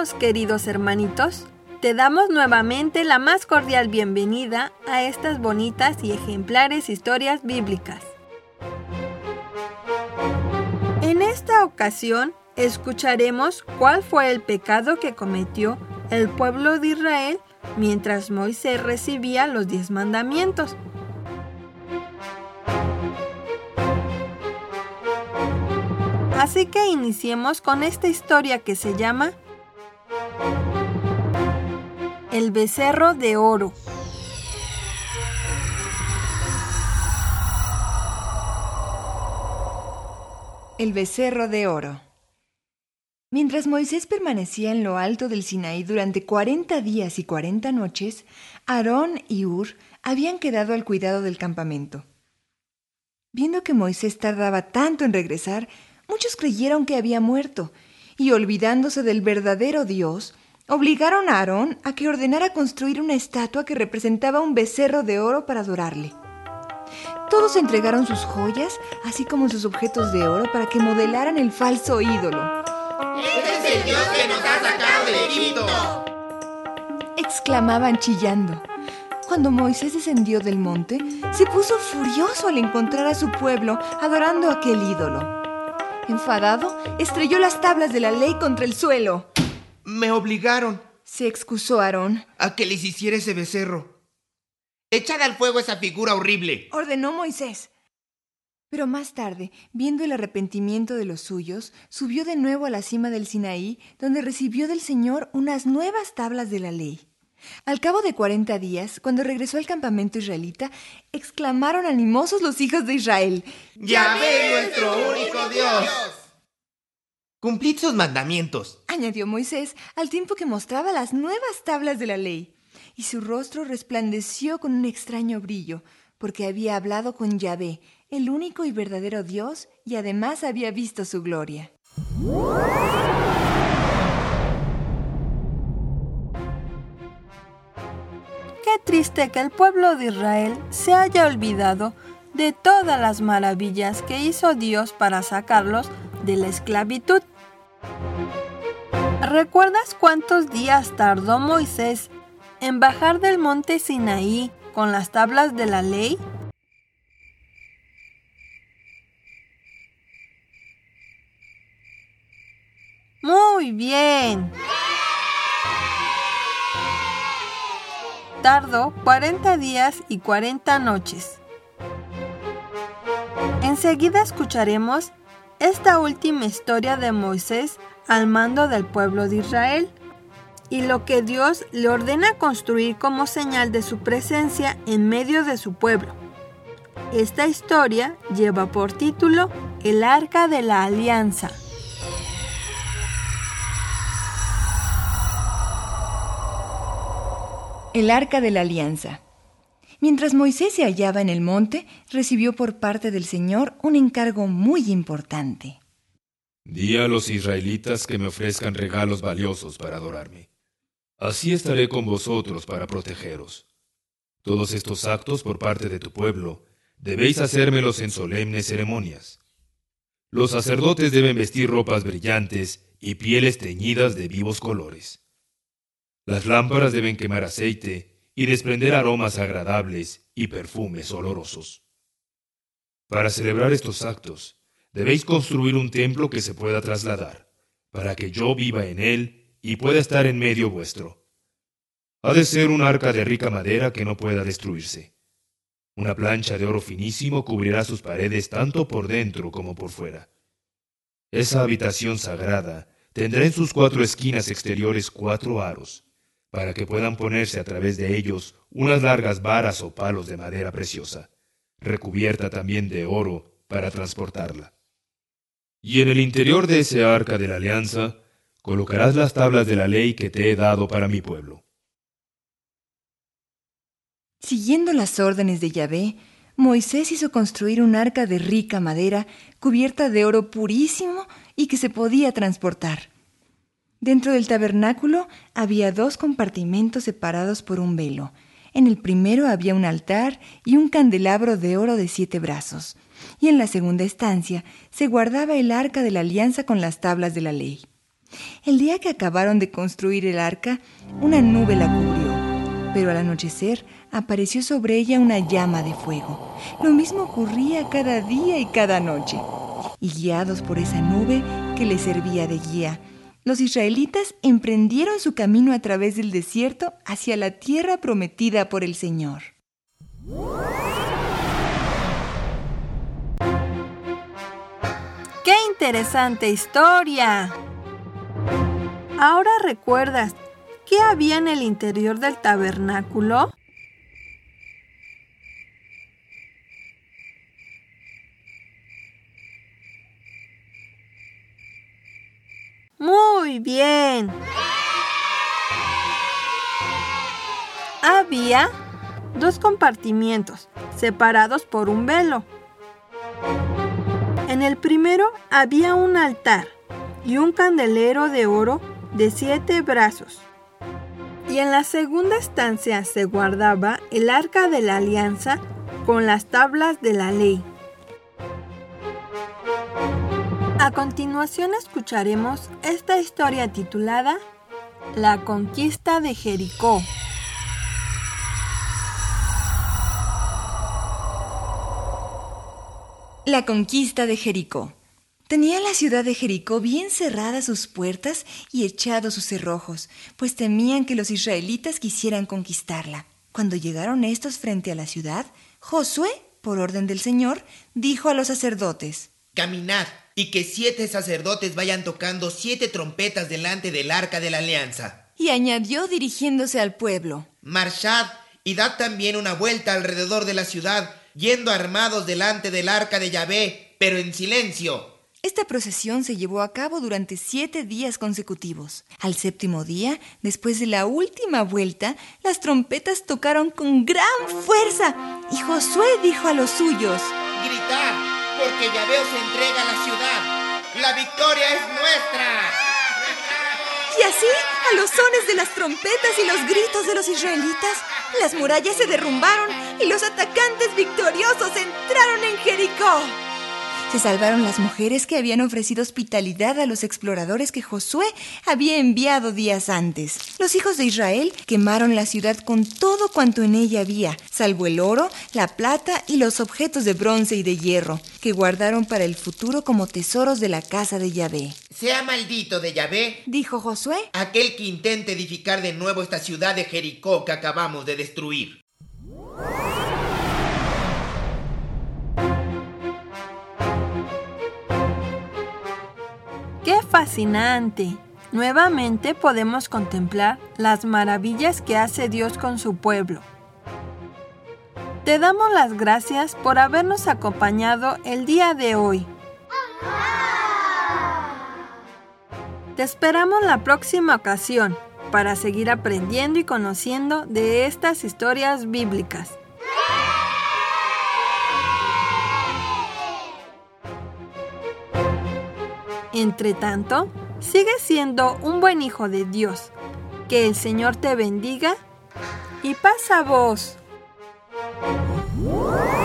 Bienvenidos, queridos hermanitos. Te damos nuevamente la más cordial bienvenida a estas bonitas y ejemplares historias bíblicas. En esta ocasión escucharemos cuál fue el pecado que cometió el pueblo de Israel mientras Moisés recibía los 10 mandamientos. Así que iniciemos con esta historia que se llama El becerro de oro. El becerro de oro. Mientras Moisés permanecía en lo alto del Sinaí durante 40 días y 40 noches, Aarón y Hur habían quedado al cuidado del campamento. Viendo que Moisés tardaba tanto en regresar, muchos creyeron que había muerto, y olvidándose del verdadero Dios, obligaron a Aarón a que ordenara construir una estatua que representaba un becerro de oro para adorarle. Todos entregaron sus joyas, así como sus objetos de oro, para que modelaran el falso ídolo. ¡Ese es el Dios que nos ha sacado de Egipto!, exclamaban chillando. Cuando Moisés descendió del monte, se puso furioso al encontrar a su pueblo adorando aquel ídolo. Enfadado, estrelló las tablas de la ley contra el suelo. Me obligaron, se excusó Aarón, a que les hiciera ese becerro. Echad al fuego esa figura horrible, ordenó Moisés. Pero más tarde, viendo el arrepentimiento de los suyos, subió de nuevo a la cima del Sinaí, donde recibió del Señor unas nuevas tablas de la ley. Al cabo de 40 días, cuando regresó al campamento israelita, exclamaron animosos los hijos de Israel: ¡Yahvé, nuestro único Dios! Cumplid sus mandamientos, añadió Moisés, al tiempo que mostraba las nuevas tablas de la ley. Y su rostro resplandeció con un extraño brillo, porque había hablado con Yahvé, el único y verdadero Dios, y además había visto su gloria. Qué triste que el pueblo de Israel se haya olvidado de todas las maravillas que hizo Dios para sacarlos de la esclavitud. ¿Recuerdas cuántos días tardó Moisés en bajar del monte Sinaí con las tablas de la ley? ¡Muy bien! Tardó 40 días y 40 noches. Enseguida escucharemos esta última historia de Moisés al mando del pueblo de Israel y lo que Dios le ordena construir como señal de su presencia en medio de su pueblo. Esta historia lleva por título El Arca de la Alianza. El Arca de la Alianza. Mientras Moisés se hallaba en el monte, recibió por parte del Señor un encargo muy importante. Di a los israelitas que me ofrezcan regalos valiosos para adorarme. Así estaré con vosotros para protegeros. Todos estos actos por parte de tu pueblo debéis hacérmelos en solemnes ceremonias. Los sacerdotes deben vestir ropas brillantes y pieles teñidas de vivos colores. Las lámparas deben quemar aceite y desprender aromas agradables y perfumes olorosos. Para celebrar estos actos, debéis construir un templo que se pueda trasladar, para que yo viva en él y pueda estar en medio vuestro. Ha de ser un arca de rica madera que no pueda destruirse. Una plancha de oro finísimo cubrirá sus paredes tanto por dentro como por fuera. Esa habitación sagrada tendrá en sus 4 esquinas exteriores 4 aros, para que puedan ponerse a través de ellos unas largas varas o palos de madera preciosa, recubierta también de oro para transportarla. Y en el interior de ese arca de la alianza colocarás las tablas de la ley que te he dado para mi pueblo. Siguiendo las órdenes de Yahvé, Moisés hizo construir un arca de rica madera cubierta de oro purísimo y que se podía transportar. Dentro del tabernáculo había 2 compartimentos separados por un velo. En el primero había un altar y un candelabro de oro de 7 brazos, y en la segunda estancia se guardaba el arca de la alianza con las tablas de la ley. El día que acabaron de construir el arca, una nube la cubrió, pero al anochecer apareció sobre ella una llama de fuego. Lo mismo ocurría cada día y cada noche. Y guiados por esa nube que les servía de guía, los israelitas emprendieron su camino a través del desierto hacia la tierra prometida por el Señor. ¡Qué interesante historia! ¿Ahora recuerdas qué había en el interior del tabernáculo? ¡Muy bien! Había 2 compartimientos separados por un velo. En el primero había un altar y un candelero de oro de 7 brazos. Y en la segunda estancia se guardaba el arca de la alianza con las tablas de la ley. A continuación escucharemos esta historia titulada La conquista de Jericó. La conquista de Jericó. Tenía la ciudad de Jericó bien cerradas sus puertas y echados sus cerrojos, pues temían que los israelitas quisieran conquistarla. Cuando llegaron estos frente a la ciudad, Josué, por orden del Señor, dijo a los sacerdotes: Caminad, y que 7 sacerdotes vayan tocando 7 trompetas delante del arca de la alianza. Y añadió dirigiéndose al pueblo: Marchad y dad también una vuelta alrededor de la ciudad, yendo armados delante del arca de Yahvé, pero en silencio. Esta procesión se llevó a cabo durante 7 días consecutivos. Al 7º día, después de la última vuelta, las trompetas tocaron con gran fuerza y Josué dijo a los suyos: Gritad, porque Yahvé os entrega la ciudad. ¡La victoria es nuestra! Y así, a los sones de las trompetas y los gritos de los israelitas, las murallas se derrumbaron y los atacantes victoriosos entraron en Jericó. Se salvaron las mujeres que habían ofrecido hospitalidad a los exploradores que Josué había enviado días antes. Los hijos de Israel quemaron la ciudad con todo cuanto en ella había, salvo el oro, la plata y los objetos de bronce y de hierro, que guardaron para el futuro como tesoros de la casa de Yahvé. Sea maldito de Yahvé, dijo Josué, aquel que intente edificar de nuevo esta ciudad de Jericó que acabamos de destruir. ¡Qué fascinante! Nuevamente podemos contemplar las maravillas que hace Dios con su pueblo. Te damos las gracias por habernos acompañado el día de hoy. Te esperamos la próxima ocasión para seguir aprendiendo y conociendo de estas historias bíblicas. Entre tanto, sigue siendo un buen hijo de Dios. Que el Señor te bendiga y paz a vos.